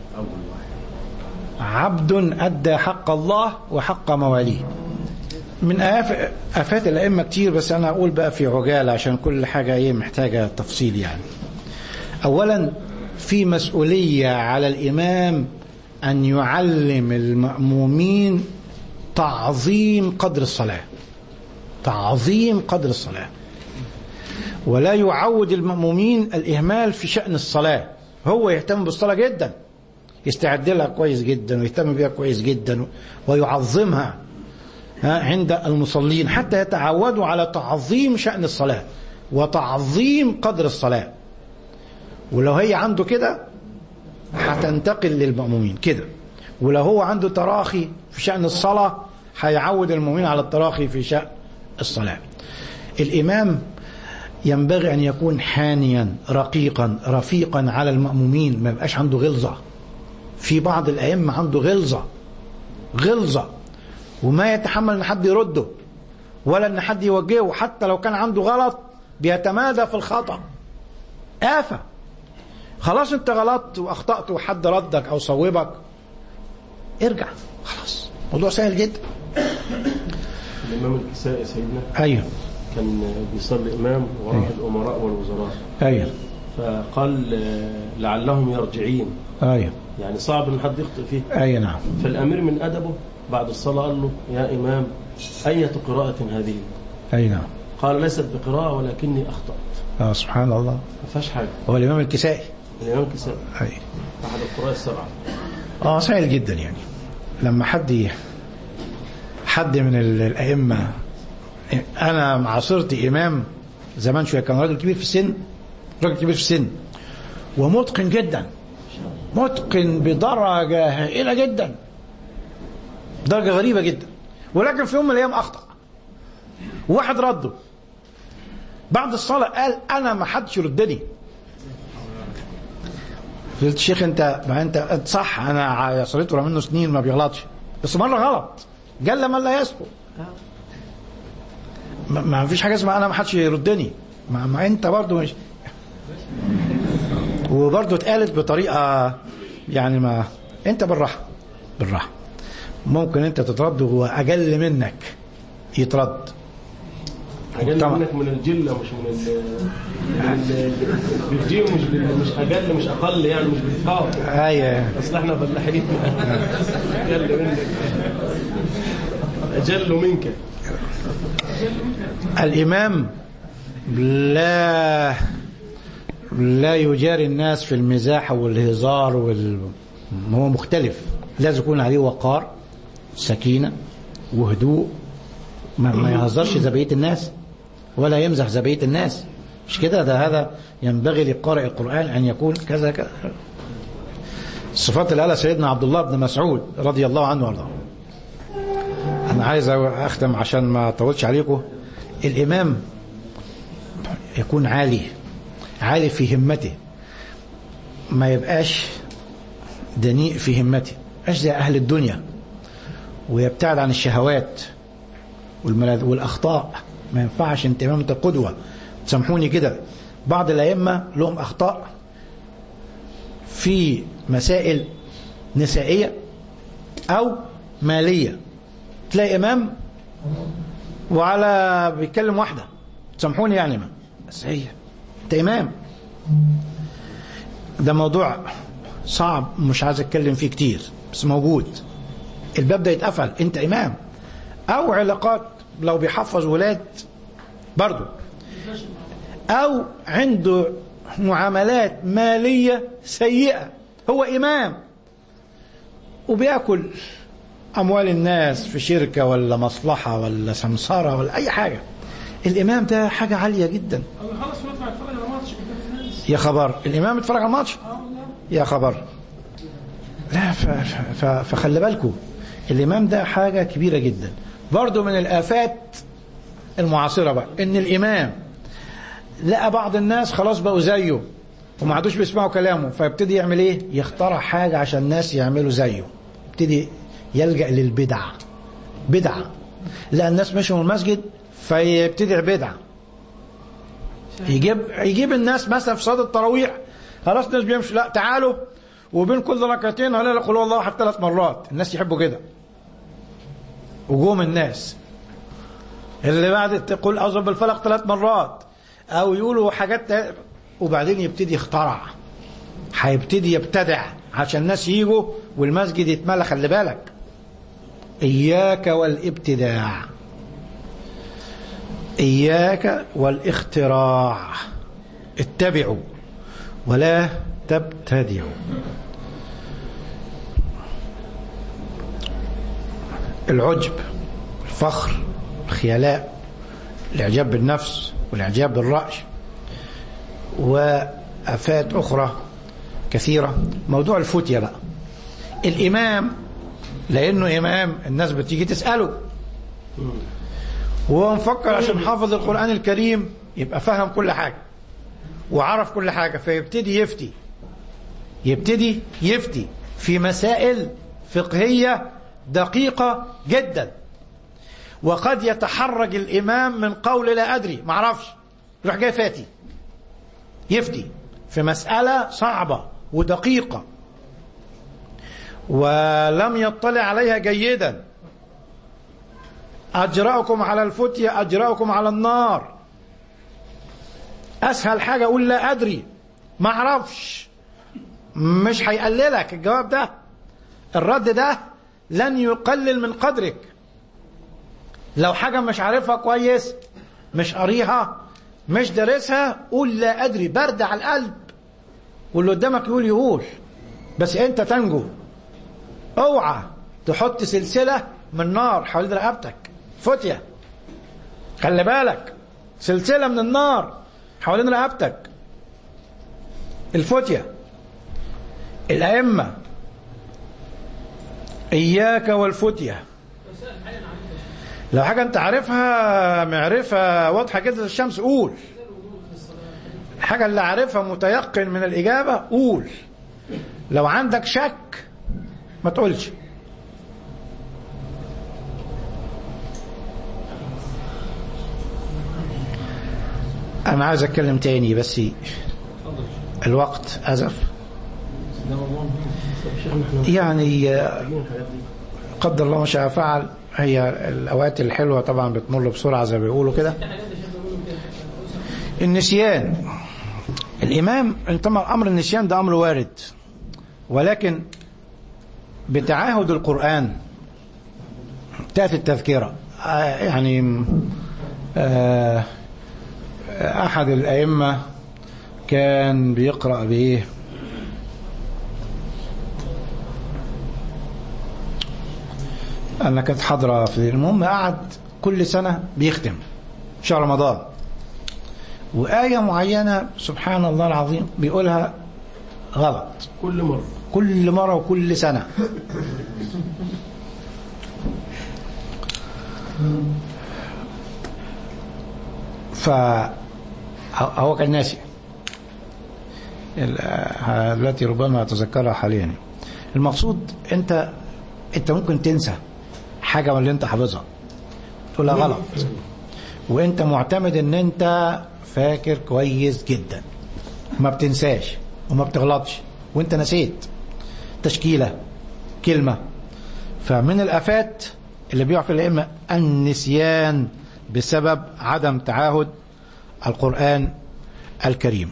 S2: عبد أدى حق الله وحق مواليه. من آفات الأئمة كتير، بس أنا أقول بقى في عجالة عشان كل حاجة إيه محتاجة تفصيل يعني. أولا، في مسؤولية على الإمام أن يعلم المأمومين تعظيم قدر الصلاة، تعظيم قدر الصلاة، ولا يعود المأمومين الإهمال في شأن الصلاة. هو يهتم بالصلاة جدا، يستعد لها كويس جدا ويهتم بها كويس جدا ويعظمها عند المصلين حتى يتعودوا على تعظيم شأن الصلاة وتعظيم قدر الصلاة. ولو هي عنده كده هتنتقل للمأمومين كده، ولو هو عنده تراخي في شأن الصلاة هيعود المؤمنين على التراخي في شأن الصلاة. الإمام ينبغي أن يكون حانيا رقيقا رفيقا على المأمومين، ما يبقاش عنده غلظة. في بعض الأئمة عنده غلظة غلظة وما يتحمل ان حد يرده ولا ان حد يوجهه، حتى لو كان عنده غلط بيتمادى في الخطأ. آفة. خلاص انت غلطت واخطأت وحد ردك او صوبك، ارجع خلاص، موضوع سهل جدا.
S3: الامام الكسائي سيدنا
S2: ايوه
S3: كان بيصلي امام وراء
S2: أيوه.
S3: الامراء والوزراء،
S2: ايوه
S3: فقال لعلهم يرجعين،
S2: ايوه
S3: يعني صعب ان حد يخطئ فيه.
S2: ايوه نعم.
S3: فالامير من ادبه بعد الصلاه قال له يا امام اية قراءة هذه؟
S2: اي نعم.
S3: قال ليست بقراءة ولكني اخطأت.
S2: اه سبحان الله.
S3: ما فيهاش حاجه.
S2: هو الامام الكسائي
S3: الامام الكسائي
S2: اي
S3: احد القراء السبعه.
S2: اه سهل جدا يعني. لما حد حد من الائمه، انا عاصرت امام زمان شويه، كان راجل كبير في السن، راجل كبير في السن ومتقن جدا، متقن بدرجه هائله جدا، درجه غريبه جدا، ولكن في يوم من الايام اخطا، وواحد رده بعد الصلاه قال انا ما حدش يردني. قلت الشيخ انت ما انت انت صح، انا صليت ورا منه سنين ما بيغلطش، بس مره غلط جل من لا يسهو. ما, ما فيش حاجه اسمها انا ما حدش يردني، ما, ما انت برضو مش. وبرضو اتقالت بطريقه يعني ما انت بالراحه بالراحه، ممكن انت تترد وهو اجل منك يترد.
S3: اجل منك من الجله مش من ال من الجيم، مش مش اجل مش اقل يعني، مش بالفاضل.
S2: ايوه
S3: اصل احنا فلاحين. اجل منك اجل منك.
S2: الامام لا لا يجاري الناس في المزاح والهزار وال... هو مختلف، لازم يكون عليه وقار سكينه وهدوء، ما, ما يهزرش زبية الناس ولا يمزح زبية الناس، مش كده؟ ده هذا ينبغي لقارئ القرآن أن يكون كذا كذا. الصفات اللي قالها سيدنا عبد الله بن مسعود رضي الله عنه وارضاه. أنا عايز أختم عشان ما أطولش عليكم. الإمام يكون عالي عالي في همته، ما يبقاش دنيء في همته، مش زي أهل الدنيا، ويبتعد عن الشهوات والأخطاء. ما ينفعش انت امام انت قدوة. تسامحوني كده، بعض الأئمة لهم أخطاء في مسائل نسائية أو مالية، تلاقي إمام وعلى بيتكلم واحدة، تسامحوني يعني، ما بس هي انت إمام. ده موضوع صعب مش عايز أتكلم فيه كتير، بس موجود، الباب ده يتقفل، انت إمام. أو علاقات لو بيحفظ ولاد برضو، أو عنده معاملات مالية سيئة، هو إمام وبيأكل أموال الناس في شركة ولا مصلحة ولا سمسارة ولا أي حاجة. الإمام ده حاجة عالية جدا.
S4: خلاص يطلع يتفرج على ماتش
S2: يا خبر، الإمام يتفرج على الماتش يا خبر. لا فخلي بالكم، الإمام ده حاجة كبيرة جدا. برضو من الآفات المعاصرة بقى ان الامام لقى بعض الناس خلاص بقوا زيه وما عادوش بيسمعوا كلامه، فيبتدي يعمل ايه؟ يخترع حاجة عشان الناس يعملوا زيه، يبتدي يلجأ للبدع. بدعة، لقى الناس مشوا من المسجد فيبتدع بدعة، يجيب يجيب الناس مثلا في صلاة التراويح، خلاص الناس بيمشوا، لا تعالوا وبين كل ركعتين هلا قل هو الله احد ثلاث مرات. الناس يحبوا كده، وجوم الناس اللي بعد تقول أعوذ بالفلق ثلاث مرات، أو يقولوا حاجات، وبعدين يبتدي يخترع، هيبتدي يبتدع عشان الناس ييجوا والمسجد يتملى. خلي بالك، إياك والابتداع، إياك والاختراع، اتبعوا ولا تبتدعوا. العجب، الفخر، الخيلاء، الإعجاب بالنفس والإعجاب بالرأي، وآفات أخرى كثيرة. موضوع الفتية بقى، الإمام لأنه إمام الناس بتيجي تسأله، وهو مفكر عشان حافظ القرآن الكريم يبقى فهم كل حاجة وعرف كل حاجة، فيبتدي يفتي يبتدي يفتي في مسائل فقهية دقيقة جدا، وقد يتحرج الإمام من قول لا أدري ما أعرفش، يروح جاي فاتي يفتي في مسألة صعبة ودقيقة ولم يطلع عليها جيدا. أجرأكم على الفتية أجرأكم على النار. أسهل حاجة أقول لا أدري ما أعرفش، مش هيقللك الجواب ده، الرد ده لن يقلل من قدرك. لو حاجة مش عارفها كويس، مش قريها، مش دارسها، قول لا أدري، برد على القلب، واللي قدامك يقول يقول، بس أنت تنجو. اوعى تحط سلسلة من نار حوالين رقبتك، فتية، خلي بالك، سلسلة من النار حوالين رقبتك، الفتية. الأئمة إياك والفتية. لو حاجة أنت عارفها معرفة واضحة كده الشمس قول، الحاجة اللي عارفها متيقن من الإجابة قول، لو عندك شك ما تقولش. أنا عايز أتكلم تاني بس الوقت أزف، يعني قدر الله ما شاء فعل. هي الأوقات الحلوة طبعا بتمر بسرعة زي ما بيقولوا كده. النسيان، الإمام طبعا أمر النسيان ده أمر وارد، ولكن بتعاهد القرآن تأتي التذكرة. يعني أحد الأئمة كان بيقرأ بإيه، أنا كانت حاضرة في المهم، قعد كل سنة بيختم شهر رمضان، وآية معينة سبحان الله العظيم بيقولها غلط
S3: كل مرة
S2: كل مرة وكل سنة. فهو كان ناسي التي ربما أتذكرها حاليا. المقصود أنت أنت ممكن تنسى حاجة من اللي أنت حافظها تقولها غلط، وأنت معتمد أن أنت فاكر كويس جدا، ما بتنساش وما بتغلطش وأنت نسيت تشكيلة كلمة. فمن الآفات اللي بيقع في الأئمة النسيان بسبب عدم تعاهد القرآن الكريم.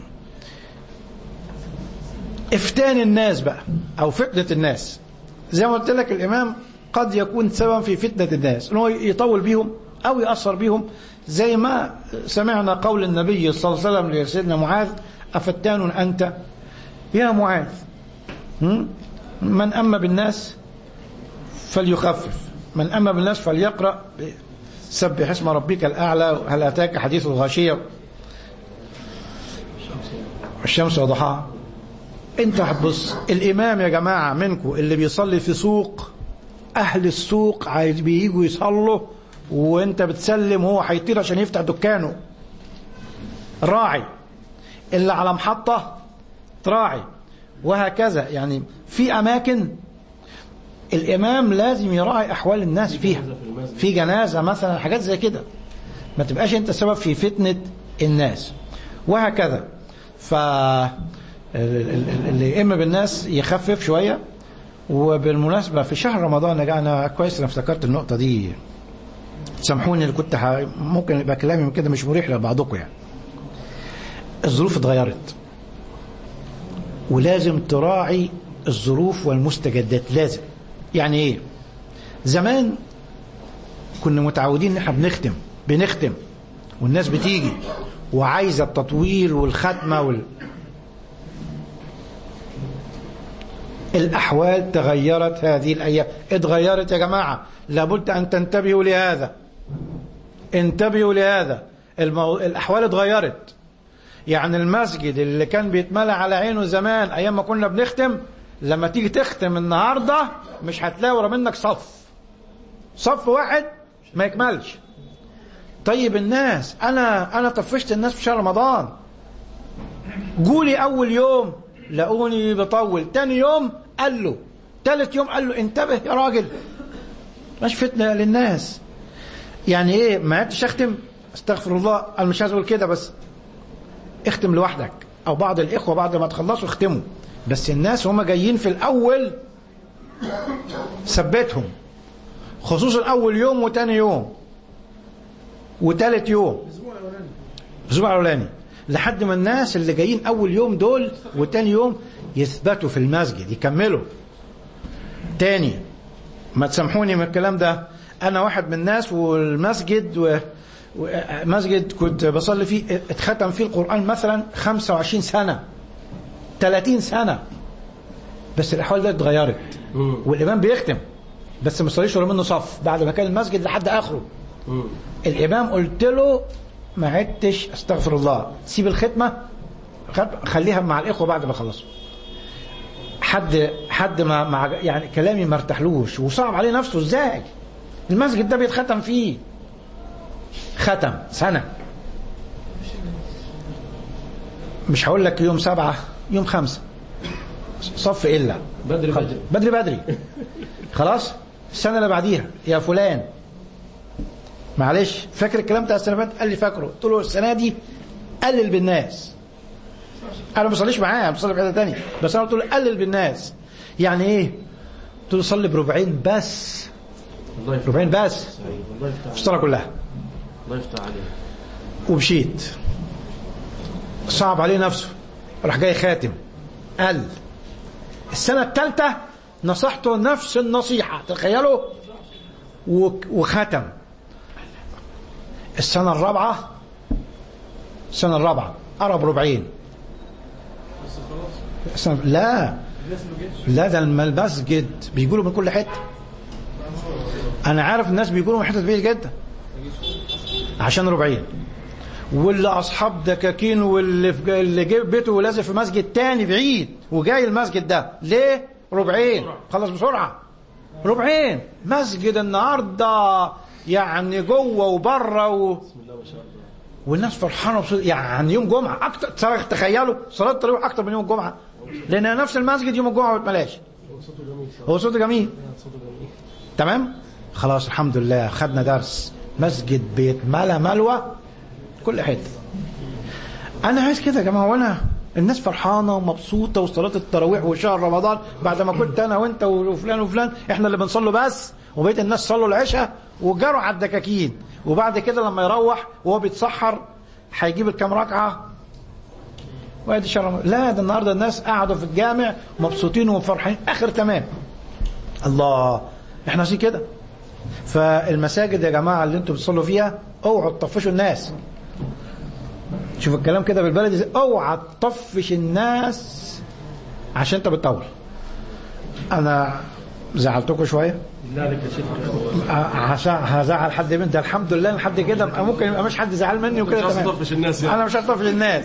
S2: افتان الناس بقى أو فتنة الناس، زي ما قلت لك الإمام قد يكون سبب في فتنة الناس، أنه يطول بيهم أو يأثر بيهم، زي ما سمعنا قول النبي صلى الله عليه وسلم لسيدنا معاذ: أفتان أنت يا معاذ؟ من أما بالناس فليخفف، من أما بالناس فليقرأ سبح اسم ربك الأعلى، هل أتاك حديث الغاشية، الشمس وضحاها. انت هتبص الإمام يا جماعة منكم اللي بيصلي في سوق، أهل السوق عايز بييجوا يصلوا وانت بتسلم، هو هيطير عشان يفتح دكانه، راعي. اللي على محطة تراعي، وهكذا. يعني في أماكن الإمام لازم يراعي أحوال الناس فيها، في جنازة مثلا، حاجات زي كده، ما تبقاش أنت سبب في فتنة الناس، وهكذا. فاللي إما بالناس يخفف شوية. وبالمناسبة في شهر رمضان يا جماعة، أنا كويس أنا افتكرت النقطة دي، سامحوني اللي كنت ح... ممكن يبقى كلامي من كده مش مريح لبعضكم. يعني الظروف اتغيرت، ولازم تراعي الظروف والمستجدات، لازم. يعني ايه؟ زمان كنا متعودين ان احنا بنختم بنختم والناس بتيجي وعايزه التطويل والختمه وال... الأحوال تغيرت هذه الأيام، اتغيرت يا جماعة، لابد أن تنتبهوا لهذا، انتبهوا لهذا. المو... الأحوال اتغيرت. يعني المسجد اللي كان بيتملى على عينه زمان أيام ما كنا بنختم، لما تيجي تختم النهاردة مش هتلاقي ورا منك صف صف واحد ما يكملش. طيب الناس، أنا أنا طفشت الناس في شهر رمضان، قولي أول يوم لقوني بطول، تاني يوم قال له، تالت يوم قال له انتبه يا راجل، مش فتنة للناس. يعني ايه ما عدتش اختم؟ استغفر الله، انا مش عايز اقول كده، بس اختم لوحدك او بعض الاخوه بعد ما تخلصوا اختموا. بس الناس هم جايين في الاول ثبتهم، خصوصا اول يوم وتاني يوم وتالت يوم، الاسبوع الاولاني، لحد ما الناس اللي جايين اول يوم دول وتاني يوم يثبتوا في المسجد يكملوا. تاني ما تسامحوني من الكلام ده، انا واحد من الناس والمسجد و... مسجد كنت بصلي فيه اتختم فيه القرآن مثلا خمسة وعشرين سنة ثلاثين سنة، بس الأحوال ده اتغيرت والإمام بيختم بس ما صليش ولا منه صف بعد ما كان المسجد لحد آخره. الإمام قلت له ما عدتش استغفر الله، سيب الختمة خليها مع الإخوة بعد ما خلصوا. حد حد ما مع يعني كلامي ما ارتاحلوش وصعب عليه نفسه، ازاي المسجد ده بيتختم فيه ختم سنة، مش هقول لك يوم سبعة يوم خمسة صف إلا
S3: بدري بدري
S2: بدري بدري خلاص. السنة اللي بعديها يا فلان معلش فاكر الكلام بتاع السنة اللي فاتت؟ قال لي فاكره. قلت له السنة دي قلل بالناس، انا ما بصليش معاه، بصلي في حته ثانيه، بس انا قلت له قلل بالناس. يعني ايه؟ قلت له صلي بربعين بس، ربعين بس في الصلاه كلها.
S3: الله يفتح عليك.
S2: ومشيت، صعب عليه نفسه، راح جاي خاتم. قال السنه الثالثه نصحته نفس النصيحه، تخيلوا، وختم. السنه الرابعه السنه الرابعه قرب ربعين. لا لا ده المسجد بيقولوا من كل حته، انا عارف الناس بيقولوا من حته بعيد جدا عشان ربعين، واللي اصحاب دكاكين واللي في اللي جايب بيته ولازم في مسجد تاني بعيد وجاي المسجد ده ليه؟ ربعين. خلص بسرعه ربعين. مسجد النهارده يعني جوه وبره و... والناس فرحانه بصوت. يعني يوم جمعه اكتر، تخيلوا صلاه التراويح اكتر من يوم الجمعه، لان نفس المسجد يوم الجمعه ما بتملاش. هو صوته جميل تمام. خلاص الحمد لله خدنا درس، مسجد بيتملى ملوى كل حته. انا عايز كده يا جماعه، وانا الناس فرحانه ومبسوطه وصلاه التراويح وشهر رمضان، بعد ما كنت انا وانت وفلان وفلان احنا اللي بنصلوا بس، وبقيت الناس صلوا العشاء وجروا على الدكاكين، وبعد كده لما يروح وهو بيتسحر هيجيب الكام ركعه وادي شهر. لا ده النهارده الناس قاعدوا في الجامع مبسوطين وفرحين اخر تمام. الله احنا عايزين كده. فالمساجد يا جماعه اللي انتم بتصلوا فيها اوعوا تطفشوا الناس. شوف الكلام كده بالبلدي، اوعى تطفش الناس عشان انت بتطول. انا زعلتكم شويه؟
S3: لا لك يا شيخ،
S2: هزعل حد من ده؟ الحمد لله لحد كده ممكن يبقى مش حد زعل مني وكده تمام.
S3: الناس يعني.
S2: انا مش هطفش الناس،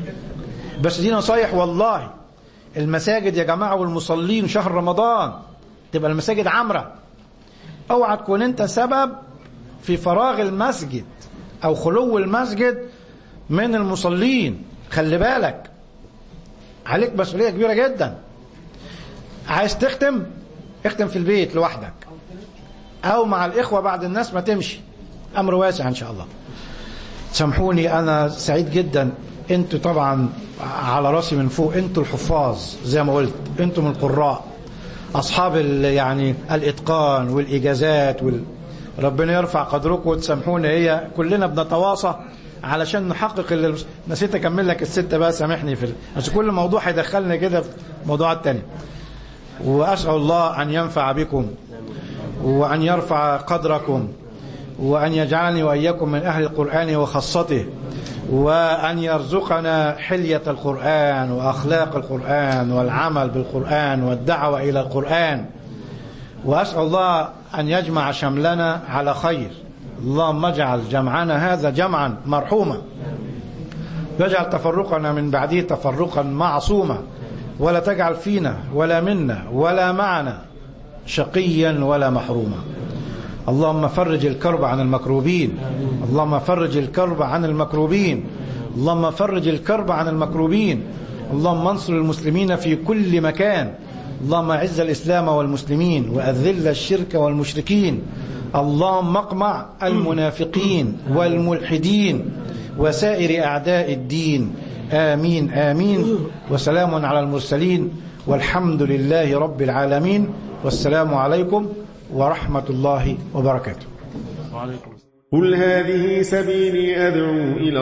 S2: بس دي نصايح والله. المساجد يا جماعه والمصلين شهر رمضان تبقى المساجد عمره. اوعى تكون انت سبب في فراغ المسجد او خلو المسجد من المصلين. خلي بالك عليك مسؤوليه كبيره جدا. عايز تختم اختم في البيت لوحدك او مع الاخوه بعد الناس ما تمشي، امر واسع ان شاء الله. سامحوني انا سعيد جدا، انتوا طبعا على راسي من فوق، انتوا الحفاظ زي ما قلت، انتوا من القراء اصحاب يعني الاتقان والاجازات وال... ربنا يرفع قدركم وتسامحوني. هي كلنا بنتواصى علشان نحقق اللي نسيت اكمل لك الستة بقى، سامحني في ال... بس كل موضوع هيدخلنا كده في موضوعات تانية. واسال الله ان ينفع بكم وان يرفع قدركم وان يجعلني واياكم من اهل القرآن وخاصته، وأن يرزقنا حلية القرآن وأخلاق القرآن والعمل بالقرآن والدعوة إلى القرآن. وأسأل الله أن يجمع شملنا على خير. اللهم اجعل جمعنا هذا جمعا مرحوما، واجعل تفرقنا من بعده تفرقا معصوما، ولا تجعل فينا ولا منا ولا معنا شقيا ولا محروما. اللهم فرج الكرب عن المكروبين، اللهم فرج الكرب عن المكروبين، اللهم فرج الكرب عن المكروبين. اللهم انصر المسلمين في كل مكان. اللهم اعز الإسلام والمسلمين وأذل الشرك والمشركين. اللهم اقمع المنافقين والملحدين وسائر أعداء الدين. آمين آمين. وسلام على المرسلين والحمد لله رب العالمين. والسلام عليكم ورحمة الله وبركاته.
S3: وعليكم السلام.
S6: قل هذه سبيلي أدعو إلى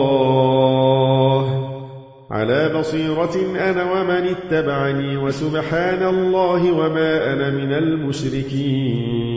S6: الله على بصيرة أنا ومن اتبعني وسبحان الله وما أنا من المشركين.